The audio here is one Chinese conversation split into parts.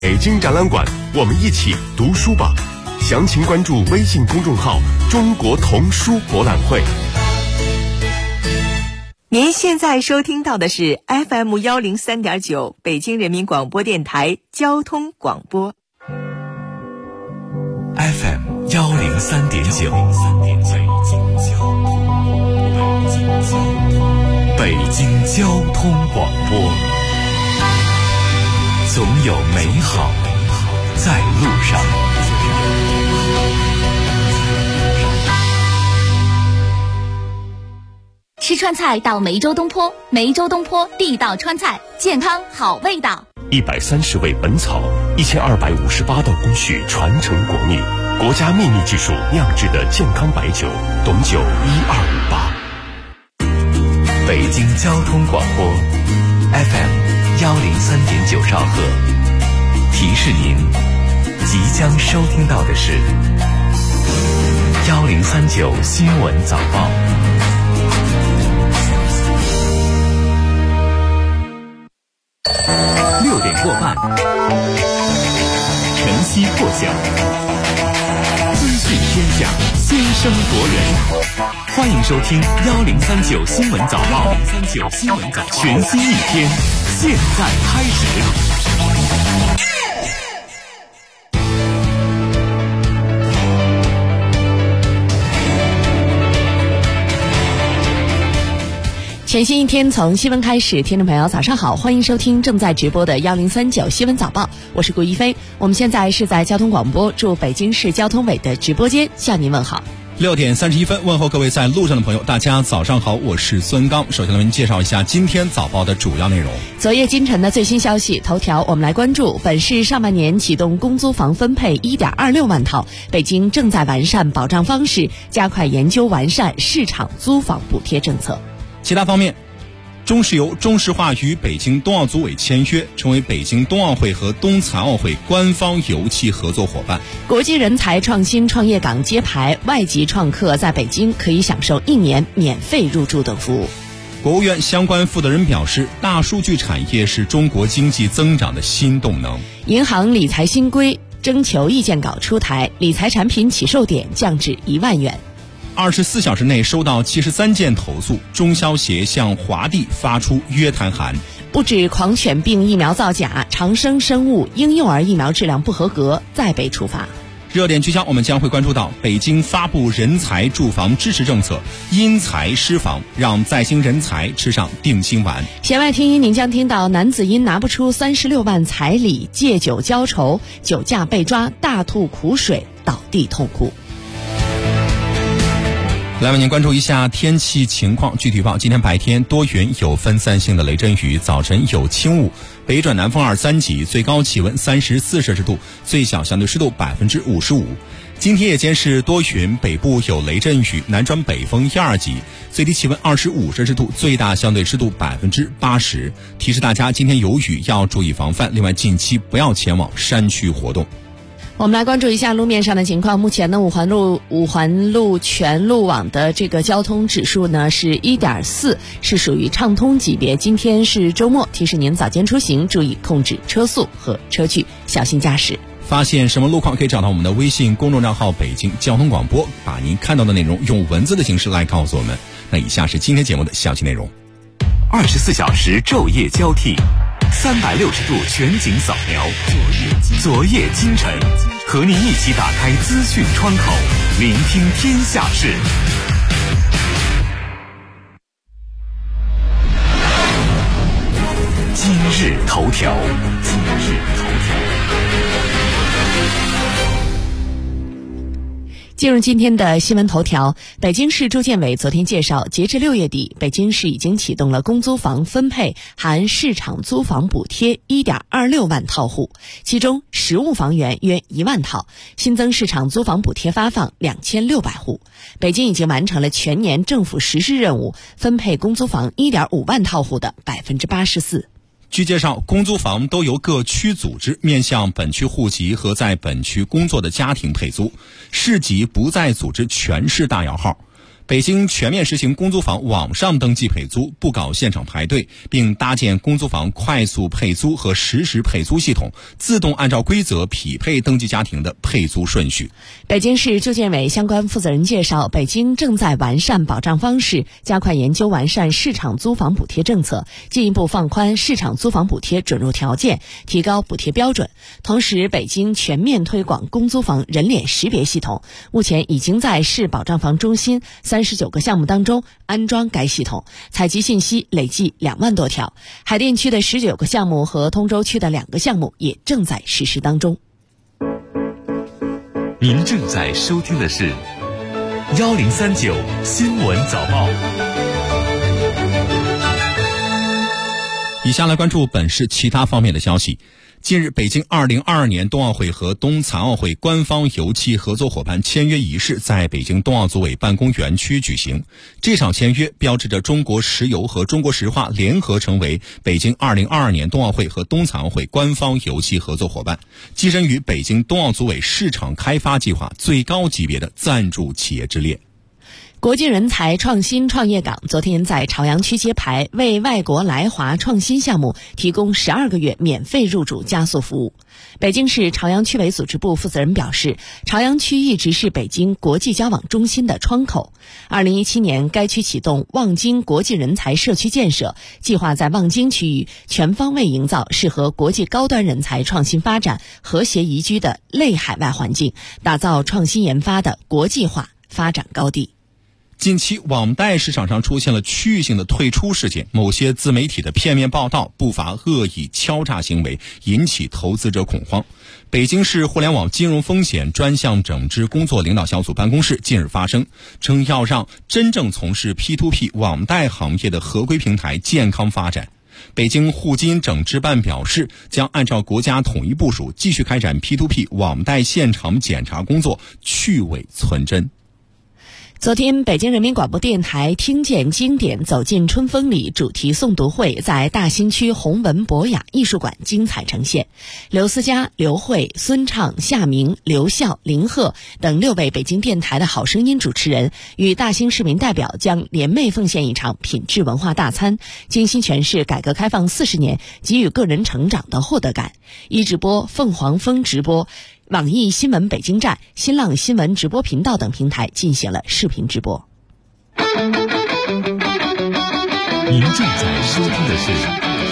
北京展览馆，我们一起读书吧。详情关注微信公众号中国童书博览会。 您现在收听到的是 FM 103.9北京人民广播电台交通广播。 FM 103.9北京交通广播，总有美好在路上。 吃川菜到梅州东坡，梅州东坡地道川菜，健康好味道。 130味本草，1258道工序传承国秘，国家秘密技术酿制的健康白酒，董酒1258。 北京交通广播 FM 103.9兆赫，提示您即将收听到的是1039新闻早报。6点过半，晨曦破晓，资讯天下，先声夺人。欢迎收听1039新闻早报，全新一天，现在开始。 全新一天从新闻开始，听众朋友早上好，欢迎收听正在直播的1039新闻早报，我是顾一飞。我们现在是在交通广播驻北京市交通委的直播间向您问好。 6点31分，问候各位在路上的朋友，大家早上好，我是孙刚。首先来为您介绍一下今天早报的主要内容。 昨夜今晨的最新消息，头条我们来关注：本市上半年启动公租房分配 1.26 万套，北京正在完善保障方式，加快研究完善市场租房补贴政策。 其他方面，中石油中石化与北京冬奥组委签约，成为北京冬奥会和冬残奥会官方油气合作伙伴。 国际人才创新创业岗揭牌，外籍创客在北京可以享受1年免费入住等服务。 国务院相关负责人表示，大数据产业是中国经济增长的新动能。 银行理财新规征求意见稿出台，理财产品起售点降至1万元。 24小时内收到73件投诉，中消协向华帝发出约谈函。 不止狂犬病疫苗造假，长生生物婴幼儿疫苗质量不合格，再被处罚。 热点聚焦，我们将会关注到北京发布人才住房支持政策，因材施房，让在京人才吃上定心丸。 弦外听音，您将听到男子因拿不出36万彩礼，借酒浇愁，酒驾被抓，大吐苦水，倒地痛哭。 来为您关注一下天气情况。具体报，今天白天多云有分散性的雷阵雨，早晨有轻雾，北转南风2、3级，最高气温34摄氏度，最小相对湿度55%。今天夜间是多云，北部有雷阵雨，南转北风1、2级，最低气温25摄氏度，最大相对湿度80%。提示大家今天有雨要注意防范，另外近期不要前往山区活动。 我们来关注一下路面上的情况。目前呢，五环路全路网的这个交通指数呢是 1.4， 是属于畅通级别。今天是周末，提示您早间出行注意控制车速和车距，小心驾驶。 发现什么路况可以找到我们的微信公众账号北京交通广播，把您看到的内容用文字的形式来告诉我们。那以下是今天节目的详细内容。 24小时昼夜交替，360度全景扫描，昨夜今晨，和您一起打开资讯窗口，聆听天下事。今日头条。 进入今天的新闻头条，北京市住建委昨天介绍，截至6月底，北京市已经启动了公租房分配含市场租房补贴 1.26 万套户，其中实物房源约1万套，新增市场租房补贴发放2600户。北京已经完成了全年政府实施任务，分配公租房 1.5 万套户的 84%。 据介绍，公租房都由各区组织面向本区户籍和在本区工作的家庭配租，市级不再组织全市大摇号。 北京全面实行公租房网上登记配租，不搞现场排队，并搭建公租房快速配租和实时配租系统，自动按照规则匹配登记家庭的配租顺序。 北京市住建委相关负责人介绍，北京正在完善保障方式，加快研究完善市场租房补贴政策，进一步放宽市场租房补贴准入条件，提高补贴标准。同时，北京全面推广公租房人脸识别系统，目前已经在市保障房中心39个项目当中安装该系统，采集信息累计2万多条。海淀区的19个项目和通州区的2个项目也正在实施当中。 您正在收听的是1039新闻早报。 以下来关注本市其他方面的消息。近日，北京2022年冬奥会和冬残奥会官方油气合作伙伴签约仪式在北京冬奥组委办公园区举行。这场签约标志着中国石油和中国石化联合成为北京2022年冬奥会和冬残奥会官方油气合作伙伴，跻身于北京冬奥组委市场开发计划最高级别的赞助企业之列。 国际人才创新创业港昨天在朝阳区揭牌，为外国来华创新项目提供12个月免费入驻加速服务。北京市朝阳区委组织部负责人表示，朝阳区一直是北京国际交往中心的窗口。2017年，该区启动望京国际人才社区建设，计划在望京区域全方位营造适合国际高端人才创新发展、和谐宜居的类海外环境，打造创新研发的国际化发展高地。 近期网贷市场上出现了区域性的退出事件，某些自媒体的片面报道，不乏恶意敲诈行为，引起投资者恐慌。北京市互联网金融风险专项整治工作领导小组办公室近日发声，称要让真正从事 P2P 网贷行业的合规平台健康发展。北京互金整治办表示，将按照国家统一部署，继续开展 P2P 网贷现场检查工作，去伪存真。 昨天，北京人民广播电台听见经典走进春风里主题诵读会在大兴区弘文博雅艺术馆精彩呈现。刘思佳、刘慧、孙畅、夏明、刘笑、林鹤等6位北京电台的好声音主持人与大兴市民代表将联袂奉献一场品质文化大餐，精心诠释改革开放40年给予个人成长的获得感。一直播、凤凰峰直播、网易新闻北京站、新浪新闻直播频道等平台进行了视频直播。 您正在收听的是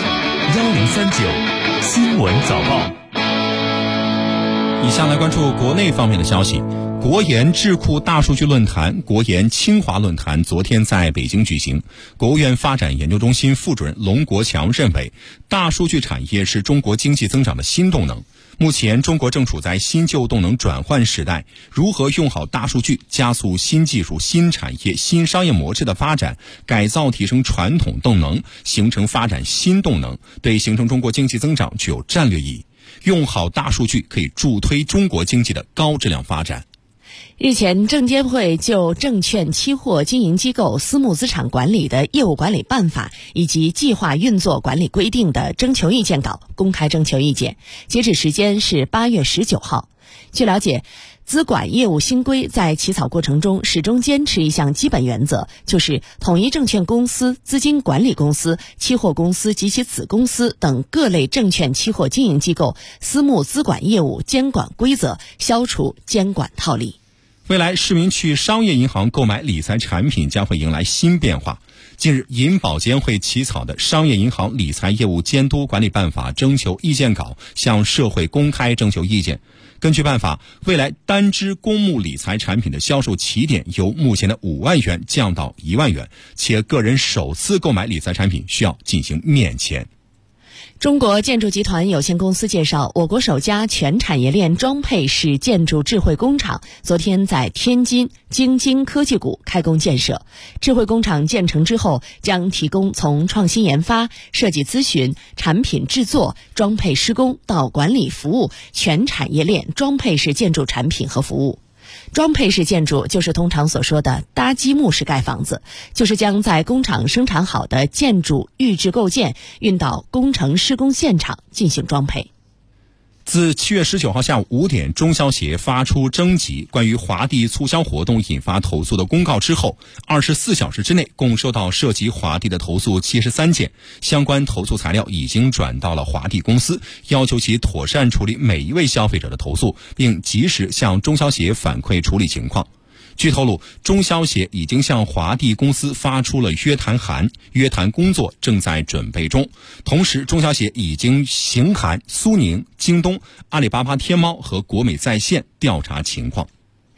1039新闻早报。 以下来关注国内方面的消息。国研智库大数据论坛、国研清华论坛昨天在北京举行。国务院发展研究中心副主任龙国强认为，大数据产业是中国经济增长的新动能。目前中国正处在新旧动能转换时代，如何用好大数据，加速新技术、新产业、新商业模式的发展，改造提升传统动能，形成发展新动能，对形成中国经济增长具有战略意义。用好大数据可以助推中国经济的高质量发展。 日前，证监会就证券期货经营机构私募资产管理的业务管理办法以及计划运作管理规定的征求意见稿公开征求意见，截止时间是8月19号。据了解，资管业务新规在起草过程中始终坚持一项基本原则，就是统一证券公司、资金管理公司、期货公司及其子公司等各类证券期货经营机构私募资管业务监管规则，消除监管套利。 未来市民去商业银行购买理财产品将会迎来新变化。近日，银保监会起草的《商业银行理财业务监督管理办法》征求意见稿向社会公开征求意见。根据办法，未来单只公募理财产品的销售起点由目前的5万元降到1万元，且个人首次购买理财产品需要进行面签。 中国建筑集团有限公司介绍，我国首家全产业链装配式建筑智慧工厂昨天在天津京津科技谷开工建设。智慧工厂建成之后，将提供从创新研发、设计咨询、产品制作、装配施工到管理服务全产业链装配式建筑产品和服务。装配式建筑就是通常所说的搭积木式盖房子，就是将在工厂生产好的建筑预制构件运到工程施工现场进行装配。 自7月19号下午5点，中消协发出征集关于华帝促销活动引发投诉的公告之后，24小时之内共收到涉及华帝的投诉73件，相关投诉材料已经转到了华帝公司，要求其妥善处理每一位消费者的投诉，并及时向中消协反馈处理情况。据透露，中消协已经向华帝公司发出了约谈函，约谈工作正在准备中。同时，中消协已经行函苏宁、京东、阿里巴巴天猫和国美在线调查情况。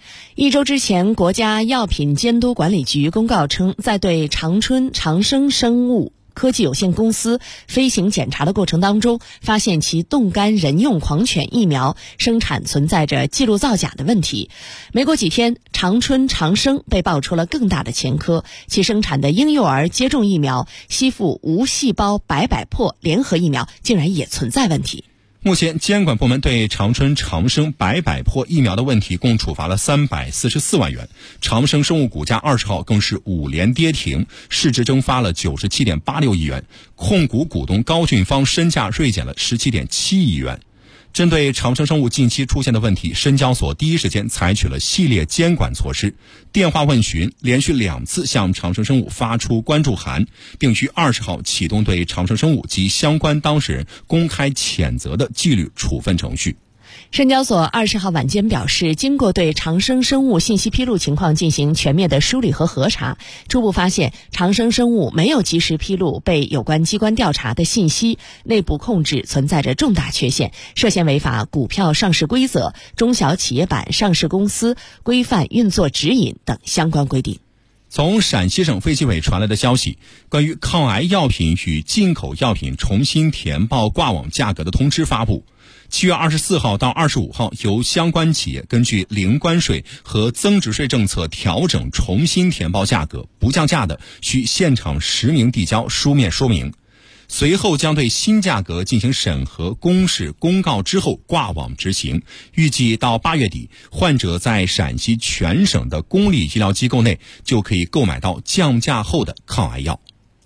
1周之前，国家药品监督管理局公告称，在对长春长生生物科技有限公司飞行检查的过程当中，发现其冻干人用狂犬疫苗生产存在着记录造假的问题。没过几天，长春长生被爆出了更大的前科，其生产的婴幼儿接种疫苗吸附无细胞白百破联合疫苗竟然也存在问题。 目前，监管部门对长春长生白百破疫苗的问题共处罚了344万元。长生生物股价20号更是5连跌停，市值蒸发了97.86亿元，控股股东高俊芳身价锐减了17.7亿元。针对长生生物近期出现的问题，深交所第一时间采取了系列监管措施，电话问询，连续2次向长生生物发出关注函，并于20号启动对长生生物及相关当事人公开谴责的纪律处分程序。 深交所20号晚间表示，经过对长生生物信息披露情况进行全面的梳理和核查，初步发现长生生物没有及时披露被有关机关调查的信息，内部控制存在着重大缺陷，涉嫌违反股票上市规则、中小企业版上市公司规范运作指引等相关规定。 从陕西省卫计委传来的消息，关于抗癌药品与进口药品重新填报挂网价格的通知发布。7月24号到25号，由相关企业根据零关税和增值税政策调整重新填报价格，不降价的需现场实名递交书面说明。随后将对新价格进行审核公示公告之后挂网执行，预计到8月底，患者在陕西全省的公立医疗机构内就可以购买到降价后的抗癌药。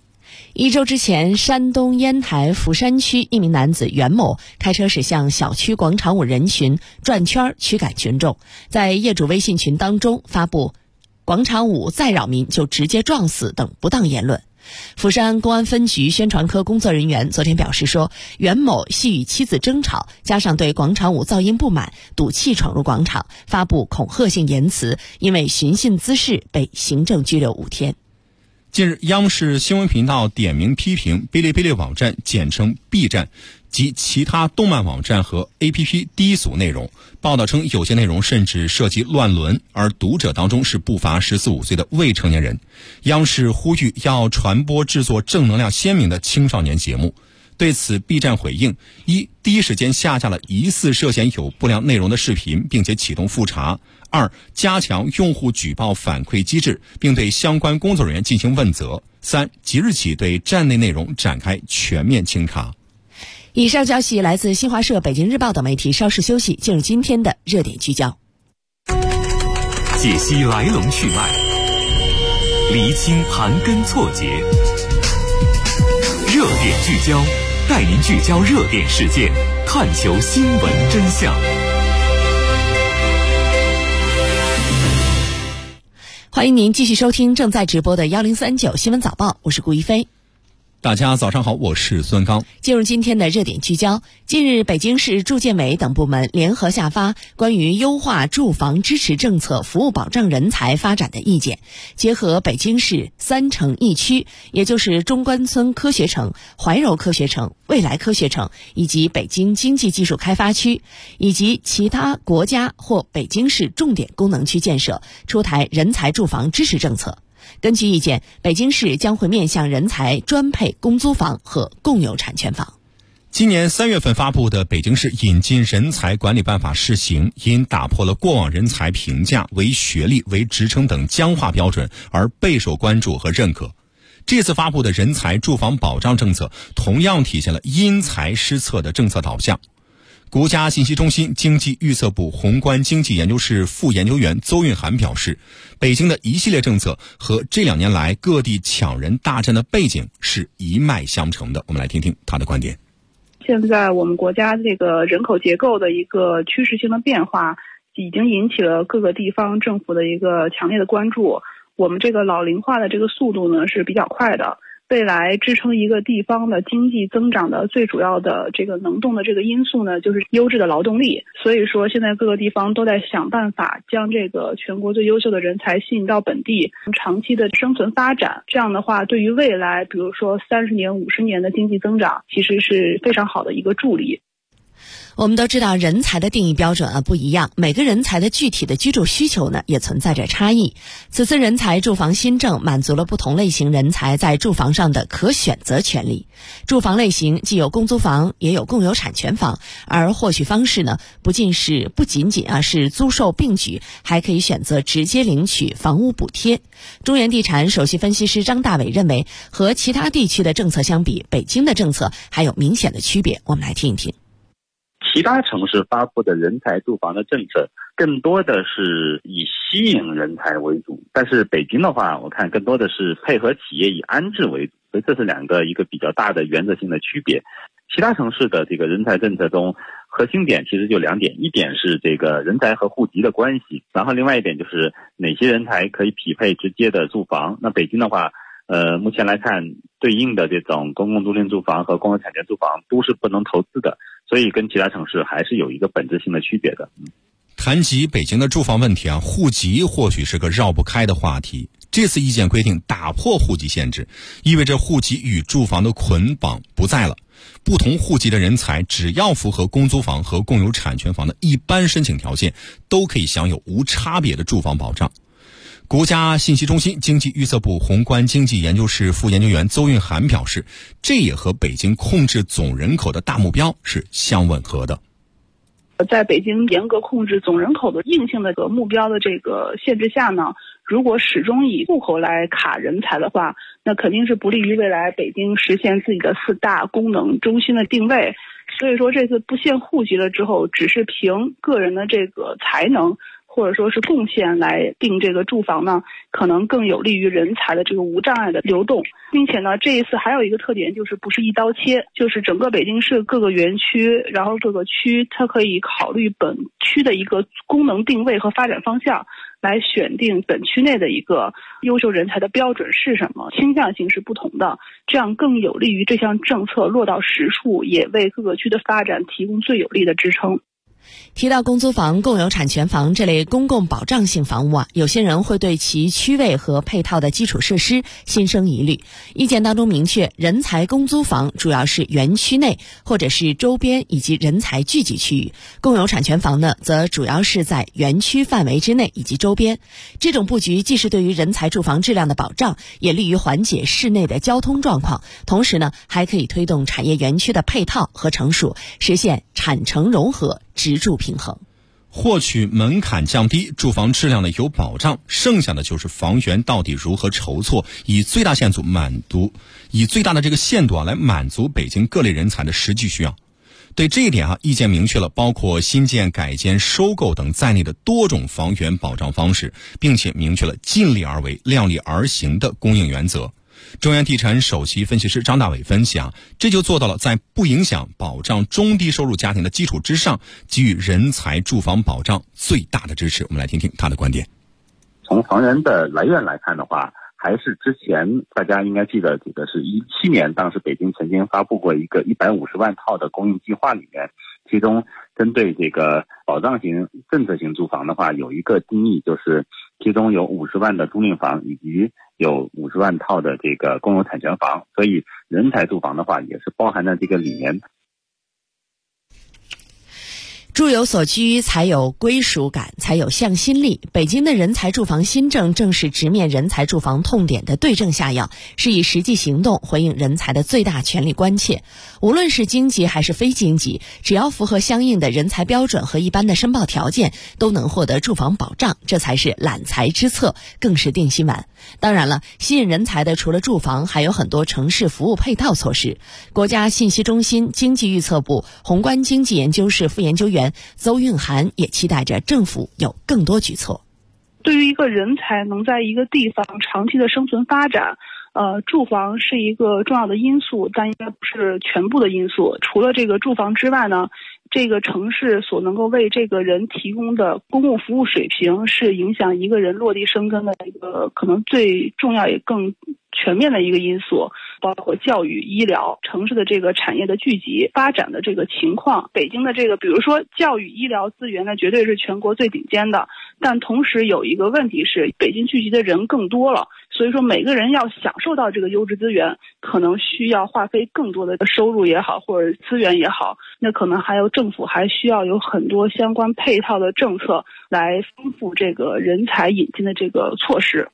1周之前，山东烟台福山区一名男子袁某开车驶向小区广场舞人群，转圈驱赶群众，在业主微信群当中发布广场舞再扰民就直接撞死等不当言论。福山公安分局宣传科工作人员昨天表示说，袁某系与妻子争吵，加上对广场舞噪音不满，赌气闯入广场，发布恐吓性言辞，因为寻衅滋事被行政拘留5天。 近日，央视新闻频道点名批评哔哩哔哩网站简称 B 站及其他动漫网站和 APP 低俗内容，报道称有些内容甚至涉及乱伦，而读者当中是不乏14、15岁的未成年人。央视呼吁要传播制作正能量鲜明的青少年节目。对此 B 站回应：第一时间下架了疑似涉嫌有不良内容的视频，并且启动复查；2、加强用户举报反馈机制，并对相关工作人员进行问责；3、即日起对站内内容展开全面清查。 以上消息来自新华社、北京日报等媒体。稍事休息，进入今天的热点聚焦， 解析来龙去脉，厘清盘根错节，热点聚焦，带您聚焦热点事件，探求新闻真相。 欢迎您继续收听正在直播的1039新闻早报，我是顾一飞。 大家早上好，我是孙刚。 进入今天的热点聚焦，近日北京市住建委等部门联合下发关于优化住房支持政策服务保障人才发展的意见，结合北京市3城1区，也就是中关村科学城、怀柔科学城、未来科学城以及北京经济技术开发区以及其他国家或北京市重点功能区建设，出台人才住房支持政策。根据意见，北京市将会面向人才专配公租房和共有产权房。 今年3月份发布的《北京市引进人才管理办法》试行，因打破了过往人才评价为学历、为职称等僵化标准而备受关注和认可。这次发布的人才住房保障政策同样体现了因材施策的政策导向。国家信息中心经济预测部宏观经济研究室副研究员邹运涵表示，北京的一系列政策和这2年来各地抢人大战的背景是一脉相承的。我们来听听他的观点。 现在我们国家这个人口结构的一个趋势性的变化，已经引起了各个地方政府的一个强烈的关注。我们这个老龄化的这个速度呢是比较快的，未来支撑一个地方的经济增长的最主要的这个能动的这个因素呢，就是优质的劳动力。所以说现在各个地方都在想办法将这个全国最优秀的人才吸引到本地，长期的生存发展。这样的话，对于未来比如说30年、50年的经济增长，其实是非常好的一个助力。 我们都知道人才的定义标准不一样，每个人才的具体的居住需求呢也存在着差异。此次人才住房新政满足了不同类型人才在住房上的可选择权利。住房类型既有公租房也有共有产权房，而获取方式呢不仅是租售并举，还可以选择直接领取房屋补贴。中原地产首席分析师张大伟认为，和其他地区的政策相比，北京的政策还有明显的区别。我们来听一听。 其他城市发布的人才住房的政策更多的是以吸引人才为主，但是北京的话，我看更多的是配合企业以安置为主，所以这是一个比较大的原则性的区别。其他城市的这个人才政策中，核心点其实就2点，一点是这个人才和户籍的关系，然后另外一点就是哪些人才可以匹配直接的住房。那北京的话，目前来看，对应的这种公共租赁住房和公有产权住房都是不能投资的，所以跟其他城市还是有一个本质性的区别的。 谈及北京的住房问题户籍或许是个绕不开的话题。这次意见规定打破户籍限制，意味着户籍与住房的捆绑不在了。不同户籍的人才只要符合公租房和共有产权房的一般申请条件，都可以享有无差别的住房保障。国家信息中心经济预测部宏观经济研究室副研究员邹运涵表示，这也和北京控制总人口的大目标是相吻合的。 在北京严格控制总人口的硬性的目标的这个限制下呢，如果始终以户口来卡人才的话，那肯定是不利于未来北京实现自己的4大功能中心的定位。所以说这次不限户籍了之后，只是凭个人的这个才能或者说是贡献来定这个住房呢，可能更有利于人才的这个无障碍的流动。并且呢，这一次还有一个特点就是不是一刀切，就是整个北京市各个园区，然后各个区它可以考虑本区的一个功能定位和发展方向，来选定本区内的一个优秀人才的标准是什么，倾向性是不同的，这样更有利于这项政策落到实处，也为各个区的发展提供最有力的支撑。 提到公租房、共有产权房这类公共保障性房屋有些人会对其区位和配套的基础设施心生疑虑。意见当中明确，人才公租房主要是园区内或者是周边以及人才聚集区域，共有产权房呢，则主要是在园区范围之内以及周边。这种布局既是对于人才住房质量的保障，也利于缓解市内的交通状况，同时呢，还可以推动产业园区的配套和成熟，实现产城融合、直住平衡。 获取门槛降低，住房质量的有保障，剩下的就是房源到底如何筹措，以最大的这个限度来满足北京各类人才的实际需要。对这一点意见明确了包括新建、改建、收购等在内的多种房源保障方式，并且明确了尽力而为、量力而行的供应原则。中原地产首席分析师张大伟分析这就做到了在不影响保障中低收入家庭的基础之上，给予人才住房保障最大的支持。我们来听听他的观点。 从房源的来源来看的话，还是之前大家应该记得，这个是17年，当时北京曾经发布过一个150万套的供应计划，里面其中针对这个保障型政策型住房的话，有一个定义，就是其中有50万的租赁房以及有50万套的这个公有产权房，所以人才住房的话也是包含在这个里面。 住有所居，才有归属感，才有向心力。北京的人才住房新政正是直面人才住房痛点的对症下药，是以实际行动回应人才的最大权利关切。无论是经济还是非经济，只要符合相应的人才标准和一般的申报条件，都能获得住房保障，这才是揽才之策，更是定心丸。当然了，吸引人才的除了住房，还有很多城市服务配套措施。国家信息中心经济预测部宏观经济研究室副研究员邹运涵也期待着政府有更多举措。 对于一个人才能在一个地方长期的生存发展， 住房是一个重要的因素，但应该不是全部的因素。除了这个住房之外呢，这个城市所能够为这个人提供的公共服务水平，是影响一个人落地生根的一个可能最重要也更全面的一个因素，包括教育、医疗、城市的这个产业的聚集、发展的这个情况。北京的这个，比如说教育、医疗资源呢，绝对是全国最顶尖的。但同时有一个问题是，北京聚集的人更多了，所以说每个人要享受到这个优质资源，可能需要花费更多的收入也好，或者资源也好，那可能还有政府还需要有很多相关配套的政策来丰富这个人才引进的这个措施。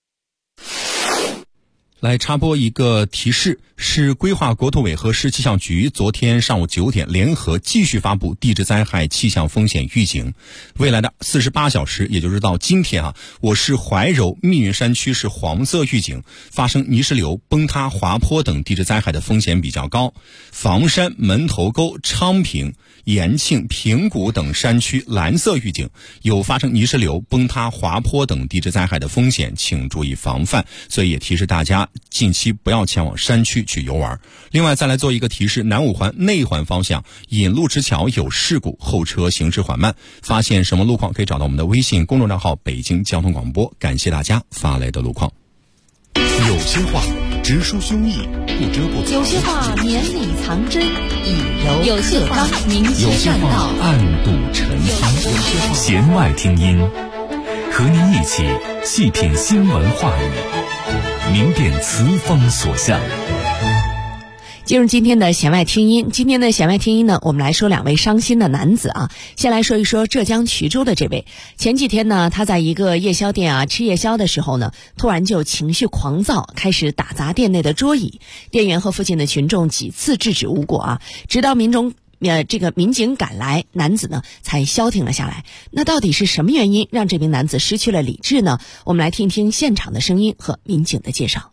来插播一个提示，市规划国土委和市气象局昨天上午9点联合继续发布地质灾害气象风险预警。未来的48小时，也就是到今天我市怀柔、密云山区是黄色预警，发生泥石流、崩塌、滑坡等地质灾害的风险比较高。房山、门头沟、昌平、延庆、平谷等山区蓝色预警，有发生泥石流、崩塌、滑坡等地质灾害的风险，请注意防范。所以也提示大家近期不要前往山区去游玩。另外再来做一个提示，南五环内环方向引路直桥有事故，后车行驶缓慢。发现什么路况可以找到我们的微信公众账号北京交通广播。感谢大家发来的路况。 有些话直抒胸臆，不遮不藏； 有些话绵里藏针，以柔有些话明有些话暗度陈仓。弦外听音，和您一起细品新闻话语，明辨词风所向。 进入今天的弦外听音。今天的弦外听音呢，我们来说2位伤心的男子啊。先来说一说浙江衢州的这位。前几天呢，他在一个夜宵店吃夜宵的时候呢，突然就情绪狂躁，开始打砸店内的桌椅。店员和附近的群众几次制止无果直到民警赶来，男子呢才消停了下来。那到底是什么原因让这名男子失去了理智呢？我们来听听现场的声音和民警的介绍。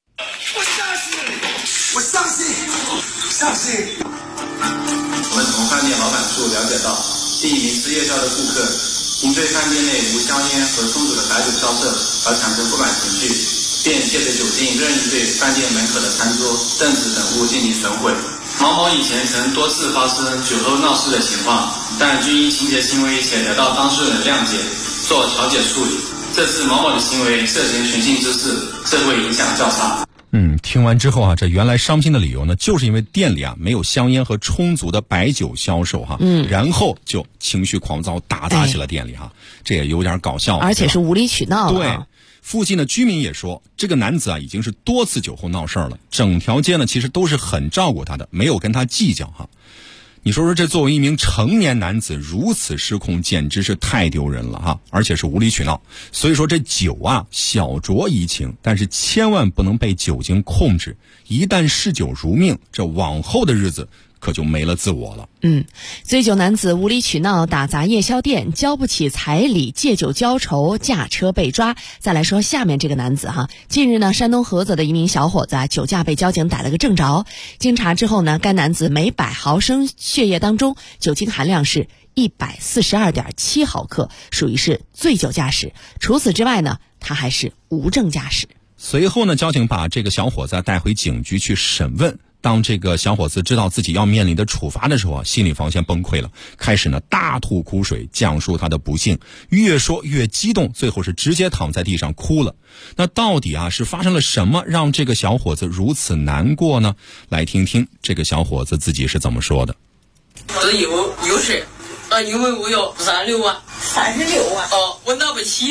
我相信。 我们从饭店老板处了解到，第一名吃夜宵的顾客因对饭店内无香烟和充足的白酒销售而产生不满情绪，便借着酒精任意对饭店门口的餐桌、凳子等物进行损毁。毛某以前曾多次发生酒后闹事的情况，但均因情节轻微且得到当事人谅解，做调解处理。这次毛某的行为涉嫌寻衅滋事，社会影响较差。 听完之后这原来伤心的理由呢，就是因为店里没有香烟和充足的白酒销售然后就情绪狂躁打砸起了店里这也有点搞笑， 而且是无理取闹了。 对，附近的居民也说，这个男子已经是多次酒后闹事了，整条街呢其实都是很照顾他的，没有跟他计较你说这作为一名成年男子如此失控，简直是太丢人了而且是无理取闹。所以说这酒小酌怡情，但是千万不能被酒精控制，一旦嗜酒如命，这往后的日子可就没了自我了。 醉酒男子无理取闹，打砸夜宵店，交不起彩礼，借酒浇愁，驾车被抓。再来说下面这个男子近日呢，山东菏泽的一名小伙子酒驾被交警逮了个正着。经查之后呢，该男子每100毫升血液当中酒精含量是142.7毫克，属于是醉酒驾驶。除此之外呢，他还是无证驾驶。 随后呢，交警把这个小伙子带回警局去审问。当这个小伙子知道自己要面临的处罚的时候心理防线崩溃了，开始呢大吐苦水，讲述他的不幸，越说越激动，最后是直接躺在地上哭了。那到底是发生了什么让这个小伙子如此难过呢？来听听这个小伙子自己是怎么说的。 我有事因为我要36万。 36万？ 我拿不起。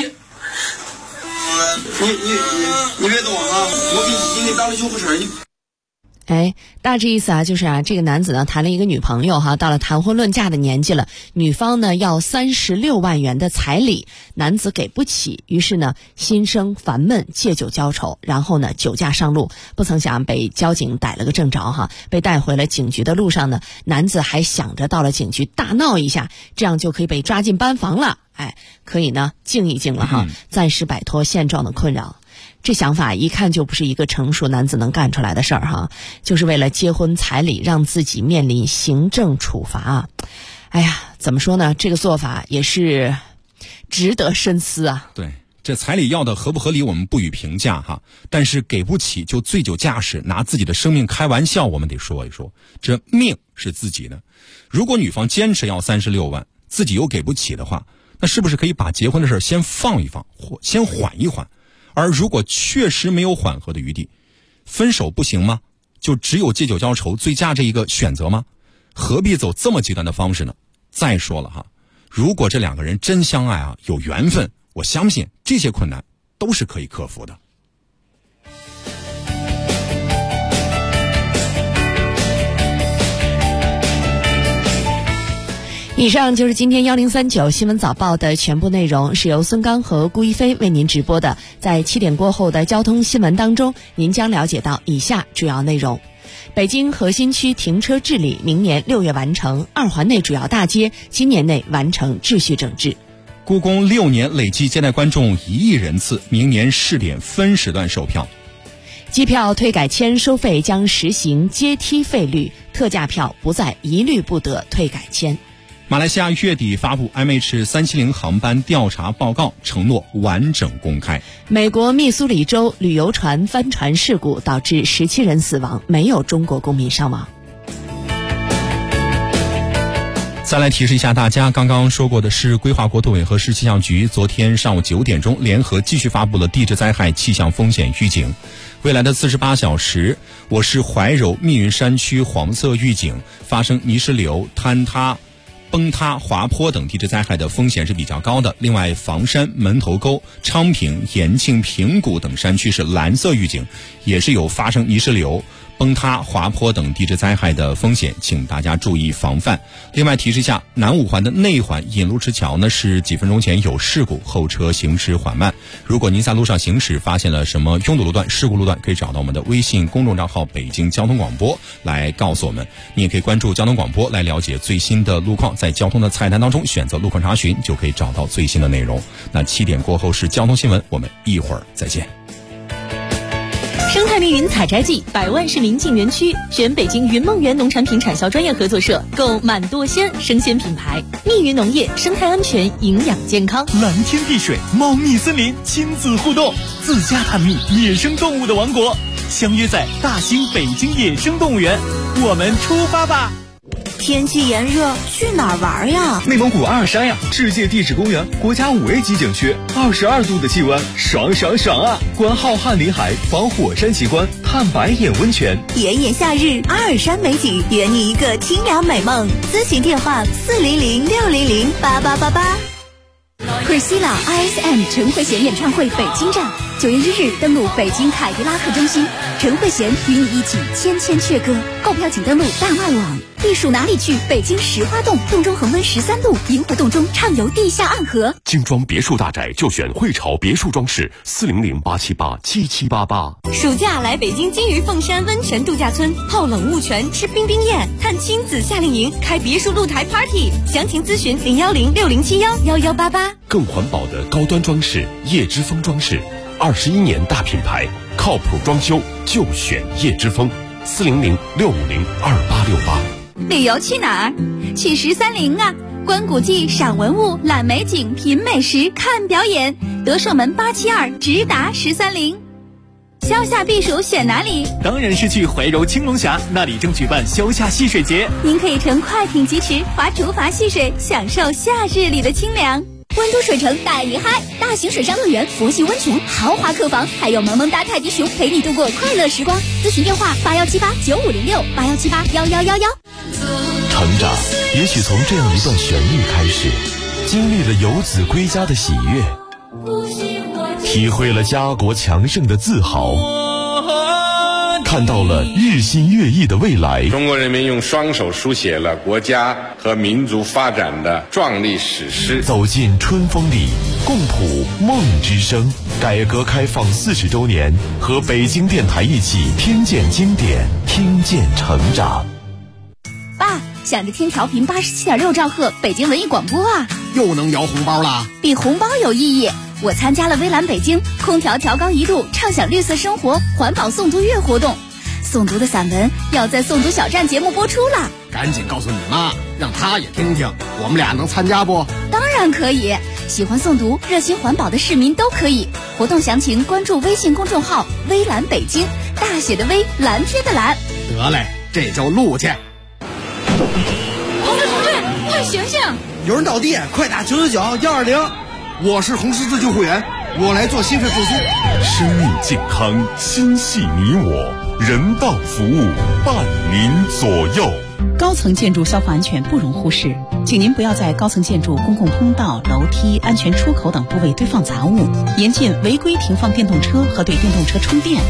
你别动我给你打了救护车。 大致意思就是这个男子呢谈了一个女朋友到了谈婚论嫁的年纪了，女方呢要36万元的彩礼，男子给不起，于是呢心生烦闷，借酒浇愁，然后呢酒驾上路，不曾想被交警逮了个正着被带回了警局的路上呢，男子还想着到了警局大闹一下，这样就可以被抓进班房了，可以呢静一静了暂时摆脱现状的困扰。这想法一看就不是一个成熟男子能干出来的事儿就是为了结婚彩礼让自己面临行政处罚怎么说呢，这个做法也是值得深思对， 这彩礼要的合不合理我们不予评价哈，但是给不起就醉酒驾驶，拿自己的生命开玩笑，我们得说一说，这命是自己的。如果女方坚持要36万，自己又给不起的话，那是不是可以把结婚的事先放一放，或先缓一缓？而如果确实没有缓和的余地，分手不行吗？就只有借酒浇愁醉驾这一个选择吗？何必走这么极端的方式呢？再说了哈，如果这两个人真相爱啊，有缘分，我相信这些困难都是可以克服的。 以上就是今天1039新闻早报的全部内容，是由孙刚和顾一飞为您直播的。在7点过后的交通新闻当中，您将了解到以下主要内容：北京核心区停车治理明年6月完成，2环内主要大街今年内完成秩序整治。 故宫6年累计接待观众1亿人次，明年试点分时段售票。 机票退改签收费将实行阶梯费率，特价票不再一律不得退改签。 马来西亚月底发布 MH370 航班调查报告，承诺完整公开。 美国密苏里州旅游船翻船事故导致17人死亡，没有中国公民伤亡。 再来提示一下大家，刚刚说过的是规划国土委和市气象局昨天上午9点钟联合继续发布了地质灾害气象风险预警。未来的48小时，我市怀柔密云山区黄色预警，发生泥石流、坍塌、崩塌、滑坡等地质灾害的风险是比较高的。另外，房山、门头沟、昌平、延庆、平谷等山区是蓝色预警，也是有发生泥石流、崩塌、滑坡等地质灾害的风险，请大家注意防范。另外提示一下，南五环的内环引路池桥呢是几分钟前有事故，后车行驶缓慢。如果您在路上行驶发现了什么拥堵路段、事故路段，可以找到我们的微信公众账号北京交通广播来告诉我们。你也可以关注交通广播来了解最新的路况，在交通的菜单当中选择路况查询，就可以找到最新的内容。那7点过后是交通新闻，我们一会儿再见。 生态密云采摘季，100万市民进园区，选北京云梦园农产品产销专业合作社，购满舵鲜生鲜品牌。密云农业，生态安全，营养健康。 蓝天碧水，猫蜜森林，亲子互动，自家探秘野生动物的王国，相约在大兴北京野生动物园，我们出发吧！ 天气炎热，去哪儿玩呀？ 内蒙古阿尔山呀，世界地质公园国家5A 级景区，22度的气温，爽爽爽啊！观浩瀚林海，访火山奇观，探白眼温泉。 炎炎夏日，阿尔山美景，圆你一个清凉美梦。咨询电话400-600-8888。 Priscilla RSM 陈慧娴演唱会北京站，9月1日登陆北京凯迪拉克中心，陈慧娴与你一起千千阙歌。购票请登录大麦网。避暑哪里去？北京石花洞，洞中恒温13度，萤火洞中畅游地下暗河。 精装别墅大宅就选汇潮别墅装饰，400-878-7788。 暑假来北京金鱼凤山温泉度假村，泡冷雾泉，吃冰冰宴，探亲子夏令营，开别墅露台 party。详情咨询010-6071-1188。 更环保的高端装饰，叶之峰装饰，21年大品牌，靠谱装修就选叶之峰，400-650-2868。 旅游去哪儿？去13陵啊！观古迹、赏文物、览美景、品美食、看表演。德胜门872直达13陵。消夏避暑选哪里？ 当然是去怀柔青龙峡，那里正举办消夏戏水节。 您可以乘快艇疾驰，划竹筏戏水，享受夏日里的清凉。温都水城带你嗨，大型水上乐园、佛系温泉、豪华客房，还有萌萌哒泰迪熊陪你度过快乐时光。咨询电话81789506，81781111。 成长也许从这样一段旋律开始，经历了游子归家的喜悦，体会了家国强盛的自豪，看到了日新月异的未来。 中国人民用双手书写了国家和民族发展的壮丽史诗。 走进春风里，共谱梦之声。改革开放40周年，和北京电台一起听见经典，听见成长。 爸，想着听调频87.6兆赫北京文艺广播啊， 又能摇红包了？ 比红包有意义。我参加了微蓝北京空调调高1度畅享绿色生活环保诵读月活动，诵读的散文要在诵读小站节目播出了。 赶紧告诉你妈，让她也听听，我们俩能参加不？ 当然可以， 喜欢诵读、热心环保的市民都可以。活动详情关注微信公众号“微蓝北京”，大写的微，蓝天的蓝。 得嘞，这就录去。 同志，快醒醒！ 有人倒地，快打999-120。我是红十字救护员，我来做心肺复苏。 生命健康，心系你我，人道服务伴您左右。 高层建筑消防安全不容忽视，请您不要在高层建筑公共通道、楼梯、安全出口等部位堆放杂物，严禁违规停放电动车和对电动车充电。